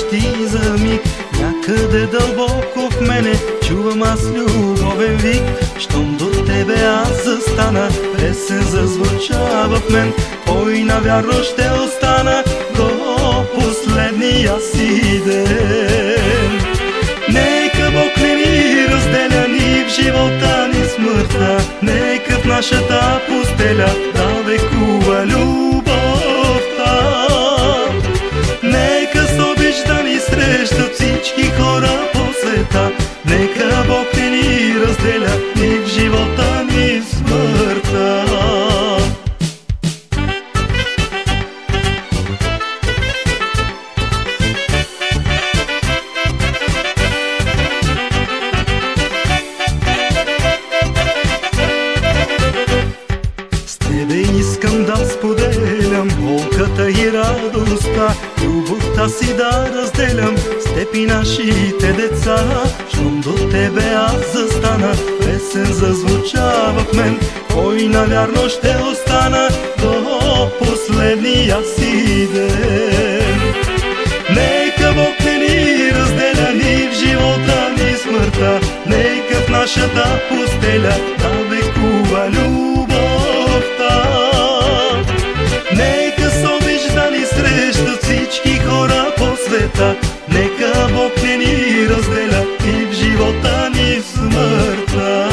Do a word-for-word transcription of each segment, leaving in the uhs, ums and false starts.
прости за миг. Някъде дълбоко в мене чувам аз любовен вик. Щом до тебе аз застана, песен зазвуча в мен. Ой, навярно ще остана до последния си ден. Нека Бог не ни разделя ни в живота, ни смъртта. Нека в нашата постеля да векува любовта. Нека с обич да ни срещат всички хора по света. Нека Бог не ни разделя ни в живота, ни в смъртта. Искам да споделям болката и радостта, любовта си да разделям с теб и нашите деца. Щом до тебе аз застана, песен зазвуча в мен. Ой, навярно ще остана до последния си ден. Нека Бог не ни разделя ни в живота, ни смъртта. Нека в нашата постеля да векува любовта. Нека с обич да ни срещат всички хора по света. Нека Бог не ни разделя и в живота, ни в смъртта.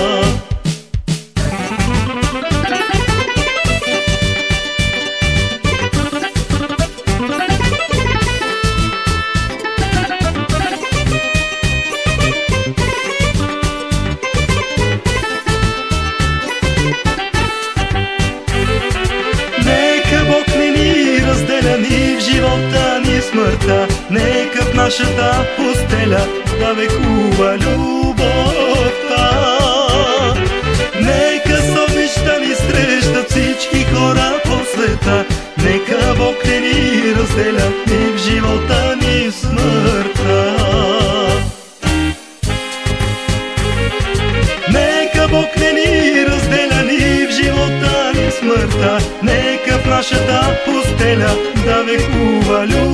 Ни в живота, ни в смъртта. Нека в нашата постеля да векува любовта. Нека с обич да ни срещат всички хора по света. Нека Бог не ни разделя ни в живота, ни в смъртта. Нека Бог не ни разделя ни в живота, ни в смъртта. Нека в нашата постеля да векува любовта.